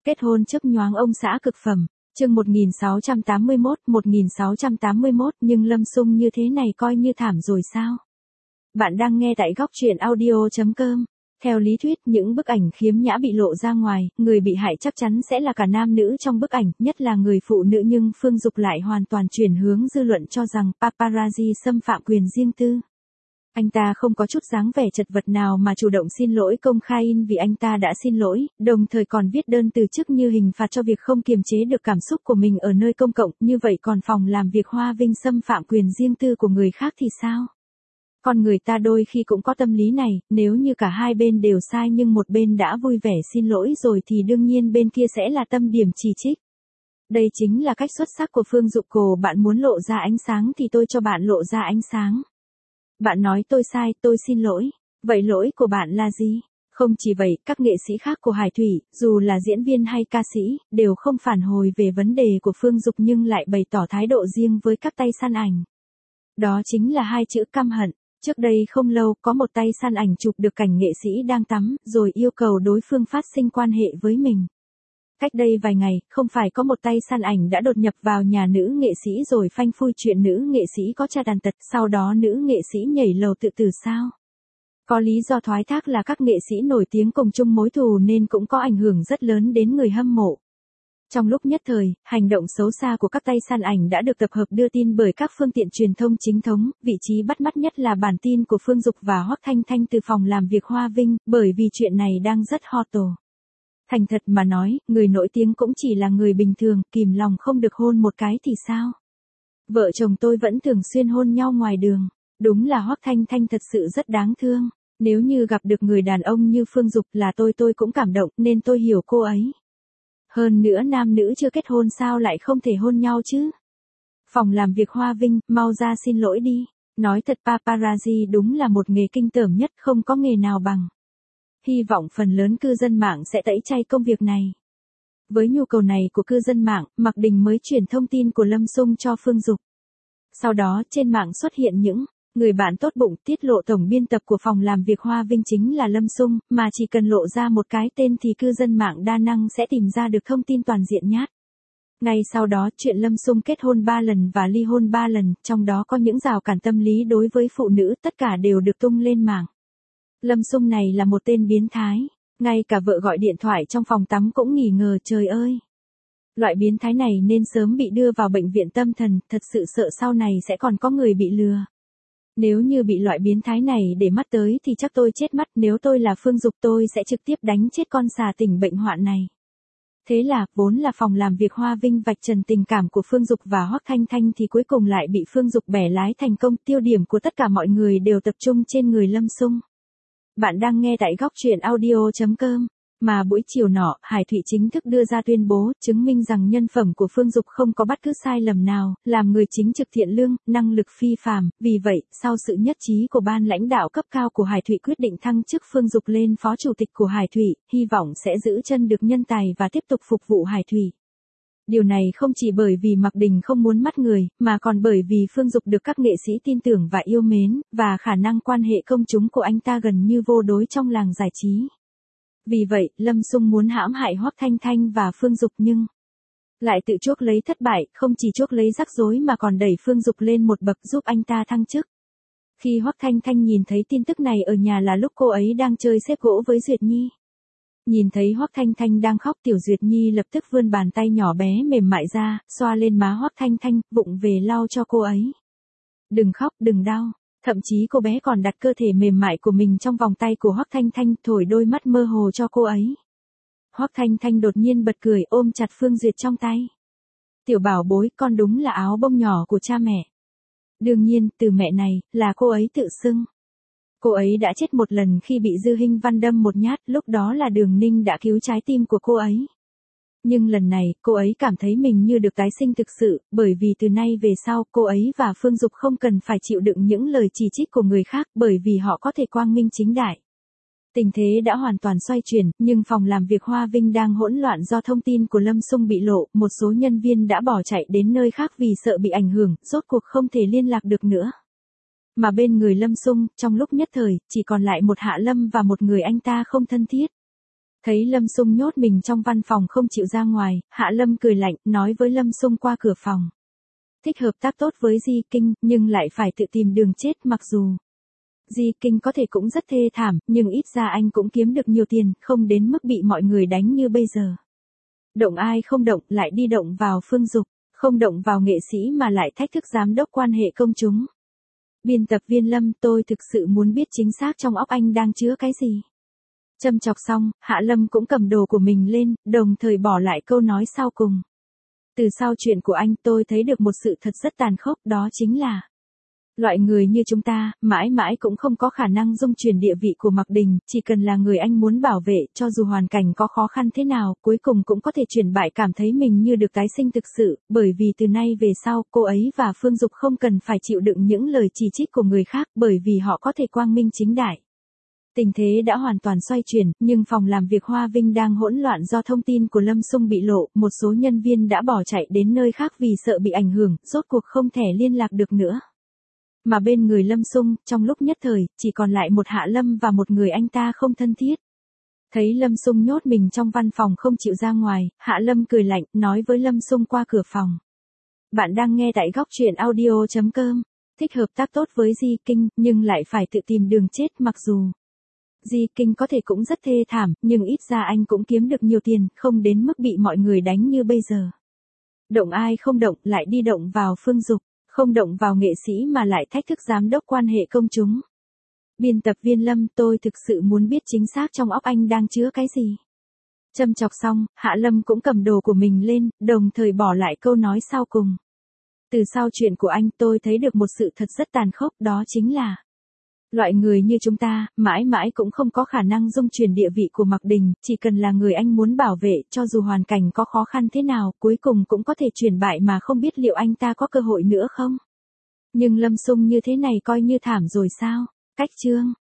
Kết hôn chớp nhoáng ông xã cực phẩm, chương 1681, nhưng Lâm Sung như thế này coi như thảm rồi sao? Bạn đang nghe tại góc truyện audio.com. Theo lý thuyết, những bức ảnh khiếm nhã bị lộ ra ngoài, người bị hại chắc chắn sẽ là cả nam nữ trong bức ảnh, nhất là người phụ nữ, nhưng Phương Dục lại hoàn toàn chuyển hướng dư luận cho rằng paparazzi xâm phạm quyền riêng tư. Anh ta không có chút dáng vẻ chật vật nào mà chủ động xin lỗi công khai vì anh ta đã xin lỗi, đồng thời còn viết đơn từ chức như hình phạt cho việc không kiềm chế được cảm xúc của mình ở nơi công cộng. Như vậy còn phòng làm việc Hoa Vinh xâm phạm quyền riêng tư của người khác thì sao? Con người ta đôi khi cũng có tâm lý này, nếu như cả hai bên đều sai nhưng một bên đã vui vẻ xin lỗi rồi thì đương nhiên bên kia sẽ là tâm điểm chỉ trích. Đây chính là cách xuất sắc của Phương Dục. Bạn muốn lộ ra ánh sáng thì tôi cho bạn lộ ra ánh sáng. Bạn nói tôi sai, tôi xin lỗi. Vậy lỗi của bạn là gì? Không chỉ vậy, các nghệ sĩ khác của Hải Thủy, dù là diễn viên hay ca sĩ, đều không phản hồi về vấn đề của Phương Dục nhưng lại bày tỏ thái độ riêng với các tay săn ảnh. Đó chính là hai chữ căm hận. Trước đây không lâu, có một tay săn ảnh chụp được cảnh nghệ sĩ đang tắm, rồi yêu cầu đối phương phát sinh quan hệ với mình. Cách đây vài ngày, không phải có một tay săn ảnh đã đột nhập vào nhà nữ nghệ sĩ rồi phanh phui chuyện nữ nghệ sĩ có cha tàn tật, sau đó nữ nghệ sĩ nhảy lầu tự tử sao? Có lý do thoái thác là các nghệ sĩ nổi tiếng cùng chung mối thù nên cũng có ảnh hưởng rất lớn đến người hâm mộ. Trong lúc nhất thời, hành động xấu xa của các tay săn ảnh đã được tập hợp đưa tin bởi các phương tiện truyền thông chính thống, vị trí bắt mắt nhất là bản tin của Phương Dục và Hoắc Thanh Thanh từ phòng làm việc Hoa Vinh, bởi vì chuyện này đang rất hot. Thành thật mà nói, người nổi tiếng cũng chỉ là người bình thường, kìm lòng không được hôn một cái thì sao? Vợ chồng tôi vẫn thường xuyên hôn nhau ngoài đường. Đúng là Hoắc Thanh Thanh thật sự rất đáng thương. Nếu như gặp được người đàn ông như Phương Dục là tôi cũng cảm động nên tôi hiểu cô ấy. Hơn nữa nam nữ chưa kết hôn sao lại không thể hôn nhau chứ? Phòng làm việc Hoa Vinh, mau ra xin lỗi đi. Nói thật paparazzi đúng là một nghề kinh tởm nhất, không có nghề nào bằng. Hy vọng phần lớn cư dân mạng sẽ tẩy chay công việc này. Với nhu cầu này của cư dân mạng, Mạc Đình mới chuyển thông tin của Lâm Sung cho Phương Dục. Sau đó trên mạng xuất hiện những người bạn tốt bụng tiết lộ tổng biên tập của phòng làm việc Hoa Vinh chính là Lâm Sung, mà chỉ cần lộ ra một cái tên thì cư dân mạng đa năng sẽ tìm ra được thông tin toàn diện nhát. Ngay sau đó chuyện Lâm Sung kết hôn 3 lần và ly hôn 3 lần, trong đó có những rào cản tâm lý đối với phụ nữ, tất cả đều được tung lên mạng. Lâm Sung này là một tên biến thái, ngay cả vợ gọi điện thoại trong phòng tắm cũng nghi ngờ, trời ơi. Loại biến thái này nên sớm bị đưa vào bệnh viện tâm thần, thật sự sợ sau này sẽ còn có người bị lừa. Nếu như bị loại biến thái này để mắt tới thì chắc tôi chết mắt, nếu tôi là Phương Dục tôi sẽ trực tiếp đánh chết con xà tỉnh bệnh hoạn này. Thế là, vốn là phòng làm việc Hoa Vinh vạch trần tình cảm của Phương Dục và Hoắc Thanh Thanh thì cuối cùng lại bị Phương Dục bẻ lái thành công, tiêu điểm của tất cả mọi người đều tập trung trên người Lâm Sung. Bạn đang nghe tại góc truyện audio.com. Mà buổi chiều nọ, Hải Thụy chính thức đưa ra tuyên bố, chứng minh rằng nhân phẩm của Phương Dục không có bất cứ sai lầm nào, làm người chính trực thiện lương, năng lực phi phàm. Vì vậy, sau sự nhất trí của ban lãnh đạo cấp cao của Hải Thụy quyết định thăng chức Phương Dục lên phó chủ tịch của Hải Thụy, hy vọng sẽ giữ chân được nhân tài và tiếp tục phục vụ Hải Thụy. Điều này không chỉ bởi vì Mạc Đình không muốn mắt người, mà còn bởi vì Phương Dục được các nghệ sĩ tin tưởng và yêu mến, và khả năng quan hệ công chúng của anh ta gần như vô đối trong làng giải trí. Vì vậy, Lâm Sung muốn hãm hại Hoắc Thanh Thanh và Phương Dục nhưng lại tự chuốc lấy thất bại, không chỉ chuốc lấy rắc rối mà còn đẩy Phương Dục lên một bậc giúp anh ta thăng chức. Khi Hoắc Thanh Thanh nhìn thấy tin tức này ở nhà là lúc cô ấy đang chơi xếp gỗ với Duyệt Nhi. Nhìn thấy Hoắc Thanh Thanh đang khóc, Tiểu Duyệt Nhi lập tức vươn bàn tay nhỏ bé mềm mại ra, xoa lên má Hoắc Thanh Thanh, vụng về lau cho cô ấy. Đừng khóc, đừng đau. Thậm chí cô bé còn đặt cơ thể mềm mại của mình trong vòng tay của Hoắc Thanh Thanh, thổi đôi mắt mơ hồ cho cô ấy. Hoắc Thanh Thanh đột nhiên bật cười, ôm chặt Phương Duyệt trong tay. Tiểu bảo bối, con đúng là áo bông nhỏ của cha mẹ. Đương nhiên, từ mẹ này, là cô ấy tự xưng. Cô ấy đã chết một lần khi bị Dư Hinh Văn đâm một nhát, lúc đó là Đường Ninh đã cứu trái tim của cô ấy. Nhưng lần này, cô ấy cảm thấy mình như được tái sinh thực sự, bởi vì từ nay về sau, cô ấy và Phương Dục không cần phải chịu đựng những lời chỉ trích của người khác, bởi vì họ có thể quang minh chính đại. Tình thế đã hoàn toàn xoay chuyển, nhưng phòng làm việc Hoa Vinh đang hỗn loạn do thông tin của Lâm Sung bị lộ, một số nhân viên đã bỏ chạy đến nơi khác vì sợ bị ảnh hưởng, rốt cuộc không thể liên lạc được nữa. Mà bên người Lâm Sung, trong lúc nhất thời, chỉ còn lại một Hạ Lâm và một người anh ta không thân thiết. Thấy Lâm Sung nhốt mình trong văn phòng không chịu ra ngoài, Hạ Lâm cười lạnh, nói với Lâm Sung qua cửa phòng. Thích hợp tác tốt với Di Kinh, nhưng lại phải tự tìm đường chết mặc dù. Di Kinh có thể cũng rất thê thảm, nhưng ít ra anh cũng kiếm được nhiều tiền, không đến mức bị mọi người đánh như bây giờ. Động ai không động, lại đi động vào Phương Dục, không động vào nghệ sĩ mà lại thách thức giám đốc quan hệ công chúng. Biên tập viên Lâm, tôi thực sự muốn biết chính xác trong óc anh đang chứa cái gì. Châm chọc xong, Hạ Lâm cũng cầm đồ của mình lên, đồng thời bỏ lại câu nói sau cùng. Từ sau chuyện của anh tôi thấy được một sự thật rất tàn khốc, đó chính là loại người như chúng ta, mãi mãi cũng không có khả năng dung chuyển địa vị của Mạc Đình, chỉ cần là người anh muốn bảo vệ, cho dù hoàn cảnh có khó khăn thế nào, cuối cùng cũng có thể chuyển bại cảm thấy mình như được tái sinh thực sự, bởi vì từ nay về sau, cô ấy và Phương Dục không cần phải chịu đựng những lời chỉ trích của người khác, bởi vì họ có thể quang minh chính đại. Tình thế đã hoàn toàn xoay chuyển, nhưng phòng làm việc Hoa Vinh đang hỗn loạn do thông tin của Lâm Sung bị lộ, một số nhân viên đã bỏ chạy đến nơi khác vì sợ bị ảnh hưởng, rốt cuộc không thể liên lạc được nữa. Mà bên người Lâm Sung, trong lúc nhất thời, chỉ còn lại một Hạ Lâm và một người anh ta không thân thiết. Thấy Lâm Sung nhốt mình trong văn phòng không chịu ra ngoài, Hạ Lâm cười lạnh, nói với Lâm Sung qua cửa phòng. Bạn đang nghe tại góc truyện audio.com. Thích hợp tác tốt với Di Kinh, nhưng lại phải tự tìm đường chết mặc dù. Di Kinh có thể cũng rất thê thảm, nhưng ít ra anh cũng kiếm được nhiều tiền, không đến mức bị mọi người đánh như bây giờ. Động ai không động, lại đi động vào Phương Dục, không động vào nghệ sĩ mà lại thách thức giám đốc quan hệ công chúng. Biên tập viên Lâm, tôi thực sự muốn biết chính xác trong óc anh đang chứa cái gì. Châm chọc xong, Hạ Lâm cũng cầm đồ của mình lên, đồng thời bỏ lại câu nói sau cùng. Từ sau chuyện của anh tôi thấy được một sự thật rất tàn khốc, đó chính là loại người như chúng ta, mãi mãi cũng không có khả năng dung chuyển địa vị của Mạc Đình, chỉ cần là người anh muốn bảo vệ, cho dù hoàn cảnh có khó khăn thế nào, cuối cùng cũng có thể chuyển bại mà không biết liệu anh ta có cơ hội nữa không. Nhưng Lâm Sung như thế này coi như thảm rồi sao? Cách chương.